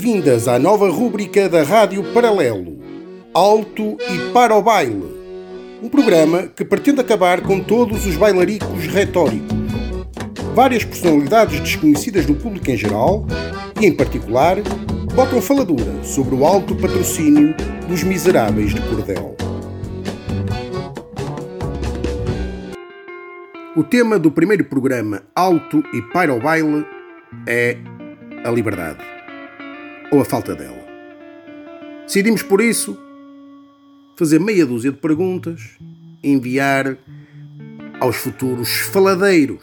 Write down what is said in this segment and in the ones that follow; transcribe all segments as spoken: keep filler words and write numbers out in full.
Bem-vindas à nova rúbrica da Rádio Paralelo, Alto e para o Baile. Um programa que pretende acabar com todos os bailaricos retóricos. Várias personalidades desconhecidas do público em geral e, em particular, botam faladura sobre o alto patrocínio dos miseráveis de cordel. O tema do primeiro programa Alto e para o Baile é a liberdade, ou a falta dela. Decidimos, por isso, fazer meia dúzia de perguntas e enviar aos futuros faladeiros.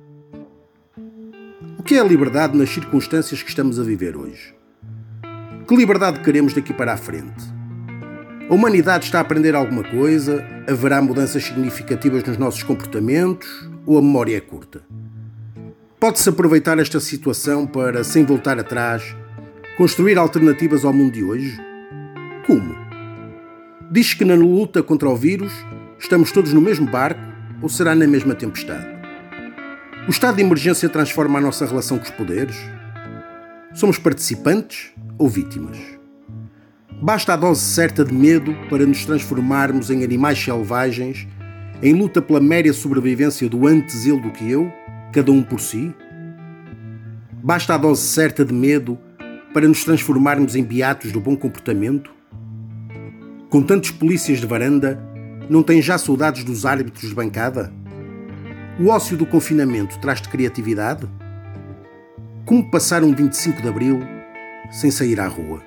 O que é a liberdade nas circunstâncias que estamos a viver hoje? Que liberdade queremos daqui para a frente? A humanidade está a aprender alguma coisa? Haverá mudanças significativas nos nossos comportamentos? Ou a memória é curta? Pode-se aproveitar esta situação para, sem voltar atrás, construir alternativas ao mundo de hoje? Como? Diz que na luta contra o vírus estamos todos no mesmo barco ou será na mesma tempestade? O estado de emergência transforma a nossa relação com os poderes? Somos participantes ou vítimas? Basta a dose certa de medo para nos transformarmos em animais selvagens, em luta pela méria sobrevivência do antes ele do que eu, cada um por si? Basta a dose certa de medo para nos transformarmos em beatos do bom comportamento? Com tantos polícias de varanda, não tem já saudades dos árbitros de bancada? O ócio do confinamento traz-te criatividade? Como passar um vinte e cinco de Abril sem sair à rua?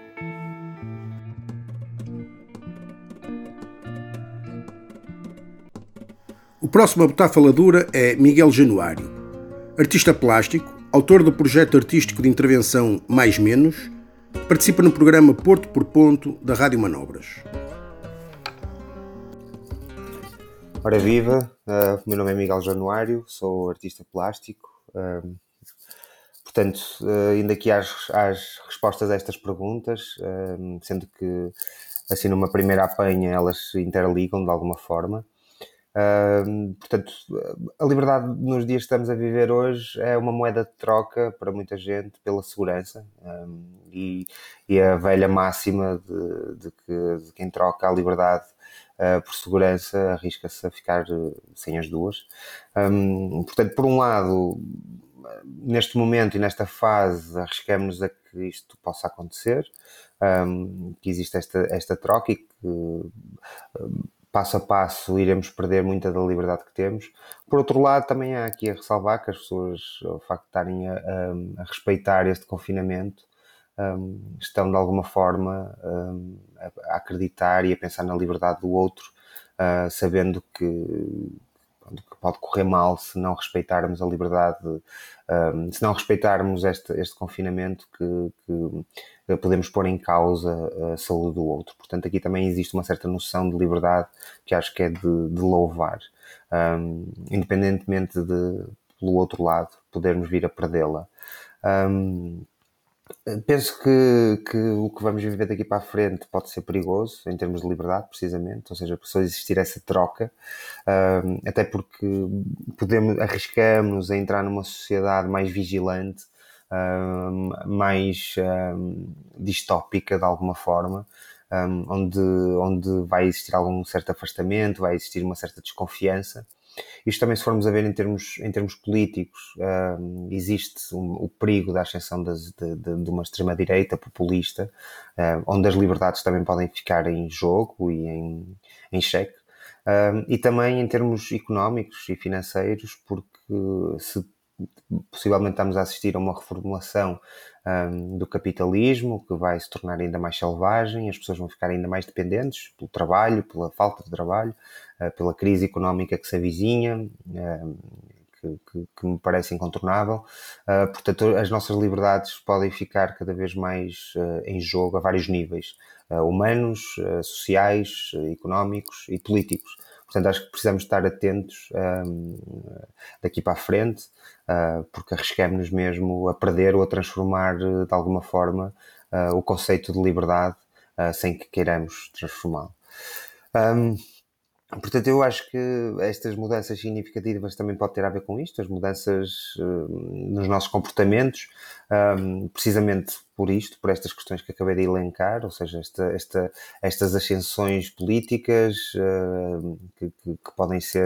O próximo a botar faladura é Miguel Januário, artista plástico, autor do projeto artístico de intervenção Mais Menos, participa no programa Porto por Ponto da Rádio Manobras. Ora viva, uh, o meu nome é Miguel Januário, sou artista plástico, uh, portanto, uh, indo aqui às, às respostas a estas perguntas, uh, sendo que assim numa primeira apanha elas se interligam de alguma forma. Uh, portanto, a liberdade nos dias que estamos a viver hoje é uma moeda de troca para muita gente pela segurança, um, e, e a velha máxima de, de que de quem troca a liberdade uh, por segurança arrisca-se a ficar sem as duas. Um, portanto, por um lado, neste momento e nesta fase arriscamos a que isto possa acontecer, um, que existe esta, esta troca e que um, passo a passo iremos perder muita da liberdade que temos. Por outro lado, também há aqui a ressalvar que as pessoas, o facto de estarem a, a, a respeitar este confinamento, um, estão de alguma forma um, a, a acreditar e a pensar na liberdade do outro, uh, sabendo que, que pode correr mal se não respeitarmos a liberdade, um, se não respeitarmos este, este confinamento, que, que podemos pôr em causa a saúde do outro. Portanto, aqui também existe uma certa noção de liberdade que acho que é de, de louvar, um, independentemente de, pelo outro lado, podermos vir a perdê-la. Um, Penso que, que o que vamos viver daqui para a frente pode ser perigoso em termos de liberdade, precisamente, ou seja, só existir essa troca, um, até porque podemos, arriscamos a entrar numa sociedade mais vigilante, um, mais um, distópica de alguma forma, um, onde, onde vai existir algum certo afastamento, vai existir uma certa desconfiança. Isto também, se formos a ver em termos, em termos políticos, um, existe um, o perigo da ascensão das, de, de, de uma extrema-direita populista, um, onde as liberdades também podem ficar em jogo e em, em xeque, um, e também em termos económicos e financeiros, porque se possivelmente estamos a assistir a uma reformulação um, do capitalismo, que vai se tornar ainda mais selvagem, as pessoas vão ficar ainda mais dependentes pelo trabalho, pela falta de trabalho, uh, pela crise económica que se avizinha, uh, que, que, que me parece incontornável. Uh, portanto, as nossas liberdades podem ficar cada vez mais uh, em jogo a vários níveis, uh, humanos, uh, sociais, uh, económicos e políticos. Portanto, acho que precisamos estar atentos um, daqui para a frente, uh, porque arriscamos-nos mesmo a perder ou a transformar de alguma forma uh, o conceito de liberdade uh, sem que queiramos transformá-lo. Um, portanto, eu acho que estas mudanças significativas também podem ter a ver com isto, as mudanças uh, nos nossos comportamentos, um, precisamente por isto, por estas questões que acabei de elencar, ou seja, esta, esta, estas ascensões políticas uh, que, que, que podem ser,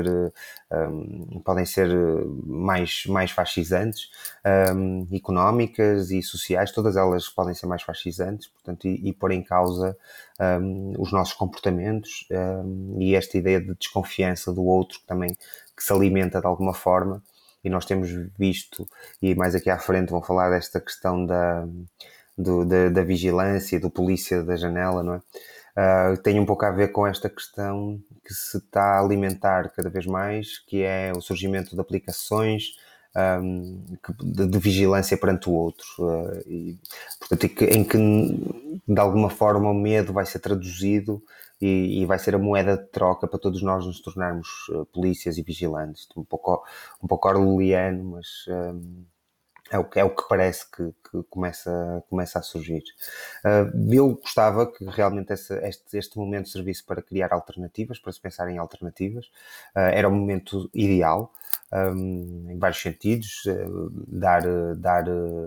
um, podem ser mais, mais fascisantes, um, económicas e sociais, todas elas podem ser mais fascisantes, portanto, e, e pôr em causa um, os nossos comportamentos um, e esta ideia de desconfiança do outro que também que se alimenta de alguma forma. E nós temos visto, e mais aqui à frente vão falar desta questão da, do, da, da vigilância, do polícia da janela, não é? Uh, tem um pouco a ver com esta questão que se está a alimentar cada vez mais, que é o surgimento de aplicações um, de, de vigilância perante o outro. Uh, e, portanto, em que, em que de alguma forma o medo vai ser traduzido e, e vai ser a moeda de troca para todos nós nos tornarmos uh, polícias e vigilantes. Um pouco, um pouco orwelliano, mas um, é, o que, é o que parece que, que começa, começa a surgir. Uh, eu gostava que realmente esse, este, este momento servisse para criar alternativas, para se pensar em alternativas. Uh, era um momento ideal, um, em vários sentidos, uh, dar, dar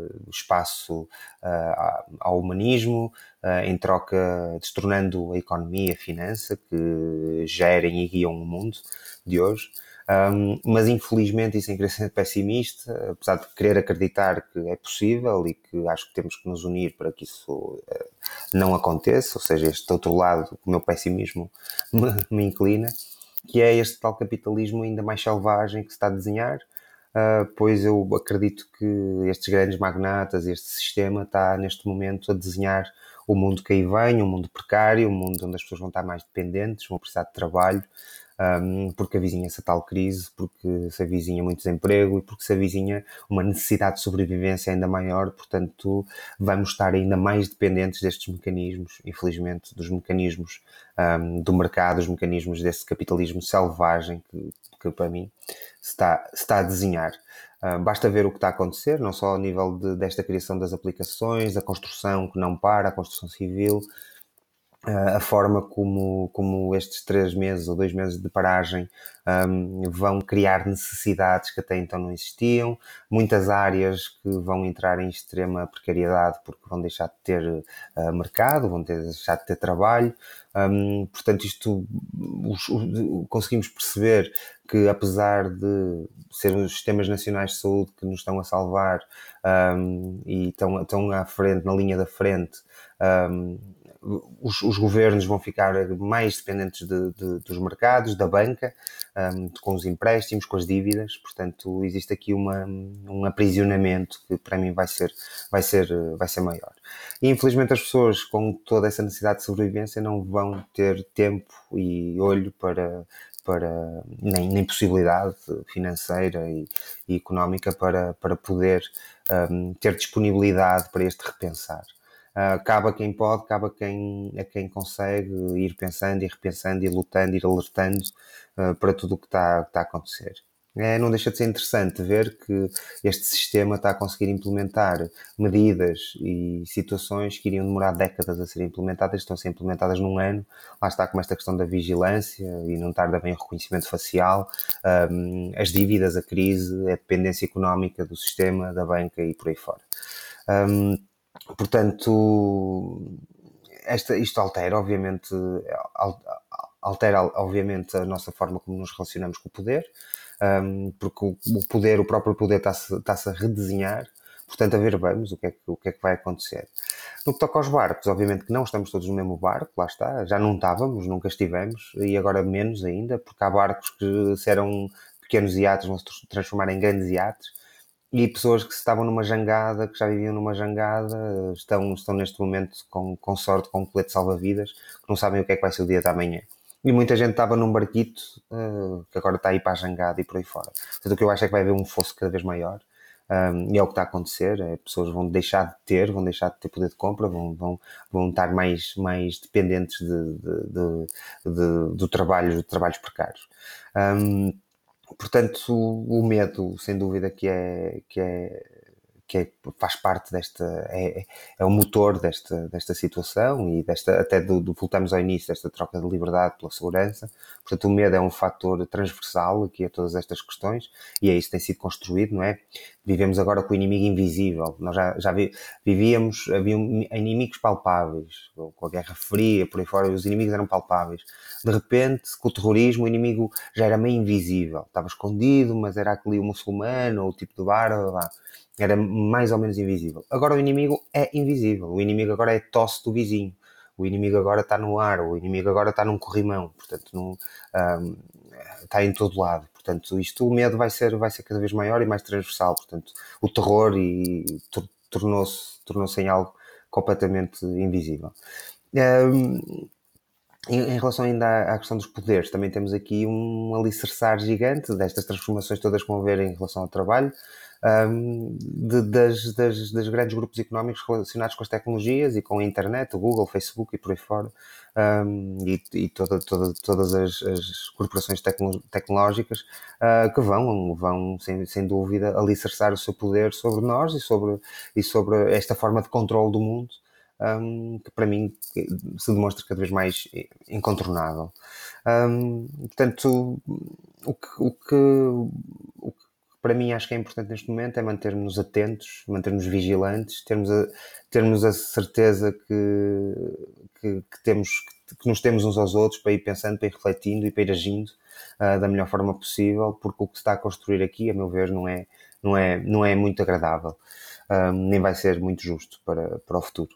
espaço uh, ao humanismo, uh, em troca, destornando a economia, a finança, que gerem e guiam o mundo de hoje. Um, mas infelizmente, e sem querer ser pessimista, apesar de querer acreditar que é possível e que acho que temos que nos unir para que isso uh, não aconteça, ou seja, este outro lado que o meu pessimismo me, me inclina, que é este tal capitalismo ainda mais selvagem que se está a desenhar, uh, pois eu acredito que estes grandes magnatas, este sistema está neste momento a desenhar o mundo que aí vem, um mundo precário, um mundo onde as pessoas vão estar mais dependentes, vão precisar de trabalho, Um, porque avizinha-se a tal crise, porque se avizinha muito desemprego e porque se avizinha uma necessidade de sobrevivência ainda maior, portanto vamos estar ainda mais dependentes destes mecanismos, infelizmente, dos mecanismos um, do mercado, os mecanismos desse capitalismo selvagem que, que para mim se está, se está a desenhar. Uh, basta ver o que está a acontecer, não só ao nível de, desta criação das aplicações, a construção que não para, a construção civil, a forma como, como estes três meses ou dois meses de paragem um, vão criar necessidades que até então não existiam, muitas áreas que vão entrar em extrema precariedade porque vão deixar de ter uh, mercado, vão ter, deixar de ter trabalho. Um, portanto, isto os, os, conseguimos perceber que, apesar de ser os sistemas nacionais de saúde que nos estão a salvar um, e estão, estão à frente, na linha da frente, um, Os, os governos vão ficar mais dependentes de, de, dos mercados, da banca, um, com os empréstimos, com as dívidas. Portanto, existe aqui uma, um aprisionamento que para mim vai ser, vai, ser, vai ser maior. E infelizmente as pessoas com toda essa necessidade de sobrevivência não vão ter tempo e olho para, para nem, nem possibilidade financeira e, e económica para, para poder um, ter disponibilidade para este repensar. Uh, cabe a quem pode, cabe a quem, a quem consegue ir pensando e repensando e lutando, ir alertando uh, para tudo o que está, que está a acontecer. É, não deixa de ser interessante ver que este sistema está a conseguir implementar medidas e situações que iriam demorar décadas a serem implementadas, estão a ser implementadas num ano. Lá está com esta questão da vigilância e não tarda bem o reconhecimento facial, um, as dívidas, a crise, a dependência económica do sistema, da banca e por aí fora. Um, Portanto, esta, isto altera, obviamente, altera, obviamente, a nossa forma como nos relacionamos com o poder, um, porque o, o poder, o próprio poder está-se, está-se a redesenhar, portanto, a ver, vamos, o que, é que, o que é que vai acontecer. No que toca aos barcos, obviamente que não estamos todos no mesmo barco, lá está, já não estávamos, nunca estivemos, e agora menos ainda, porque há barcos que, se eram pequenos iates, vão se transformar em grandes iates, e pessoas que estavam numa jangada, que já viviam numa jangada, estão, estão neste momento com, com sorte, com um colete salva-vidas, que não sabem o que é que vai ser o dia da manhã. E muita gente estava num barquito, uh, que agora está aí para a jangada e por aí fora. Portanto, o que eu acho é que vai haver um fosso cada vez maior, um, e é o que está a acontecer, é, pessoas vão deixar de ter, vão deixar de ter poder de compra, vão, vão, vão estar mais, mais dependentes de, de, de, de, do trabalho, de trabalhos precários. Um, Portanto, o medo, sem dúvida, que é, que é, que é, faz parte desta, é, é o motor desta, desta situação e desta, até do, do voltamos ao início, desta troca de liberdade pela segurança. Portanto, o medo é um fator transversal aqui a todas estas questões e é isso que tem sido construído, não é? Vivemos agora com o inimigo invisível. Nós já, já vi, vivíamos, havia inimigos palpáveis, com a Guerra Fria, por aí fora, os inimigos eram palpáveis. De repente, com o terrorismo, o inimigo já era meio invisível. Estava escondido, mas era aquele o muçulmano, ou o tipo de barba, era mais ou menos invisível. Agora o inimigo é invisível. O inimigo agora é a tosse do vizinho. O inimigo agora está no ar. O inimigo agora está num corrimão. Portanto, num, um, está em todo lado. Portanto, isto, o medo vai ser, vai ser cada vez maior e mais transversal. Portanto, o terror e, tornou-se, tornou-se em algo completamente invisível. Um, Em, em relação ainda à, à questão dos poderes, também temos aqui um alicerçar gigante destas transformações todas que vão haver em relação ao trabalho, um, de, das, das, das grandes grupos económicos relacionados com as tecnologias e com a internet, o Google, o Facebook e por aí fora, um, e, e toda, toda, todas as, as corporações tecno, tecnológicas uh, que vão, vão sem, sem dúvida, alicerçar o seu poder sobre nós e sobre, e sobre esta forma de controle do mundo. Um, que para mim se demonstra cada vez mais incontornável. Um, portanto, o que, o, que, o que para mim acho que é importante neste momento é mantermos atentos, mantermos vigilantes, termos a, termos a certeza que, que, que, temos, que nos temos uns aos outros para ir pensando, para ir refletindo e para ir agindo uh, da melhor forma possível, porque o que se está a construir aqui, a meu ver, não é, não é, não é muito agradável. Um, nem vai ser muito justo para, para o futuro.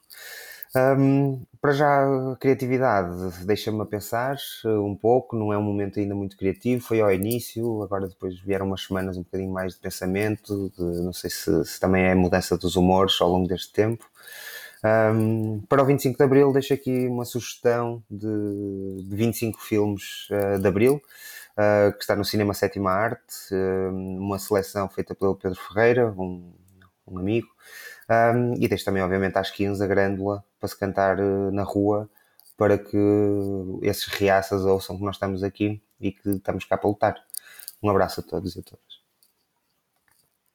Um, para já, a criatividade deixa-me a pensar um pouco, não é um momento ainda muito criativo, foi ao início, agora depois vieram umas semanas um bocadinho mais de pensamento, de, não sei se, se também é a mudança dos humores ao longo deste tempo. Um, para o vinte e cinco de Abril deixo aqui uma sugestão de, de vinte e cinco filmes uh, de Abril, uh, que está no Cinema Sétima Arte, uh, uma seleção feita pelo Pedro Ferreira, um um amigo, um, e deixo também obviamente às quinze a Grândola para se cantar uh, na rua, para que esses reaças ouçam que nós estamos aqui e que estamos cá para lutar. Um abraço a todos e a todas.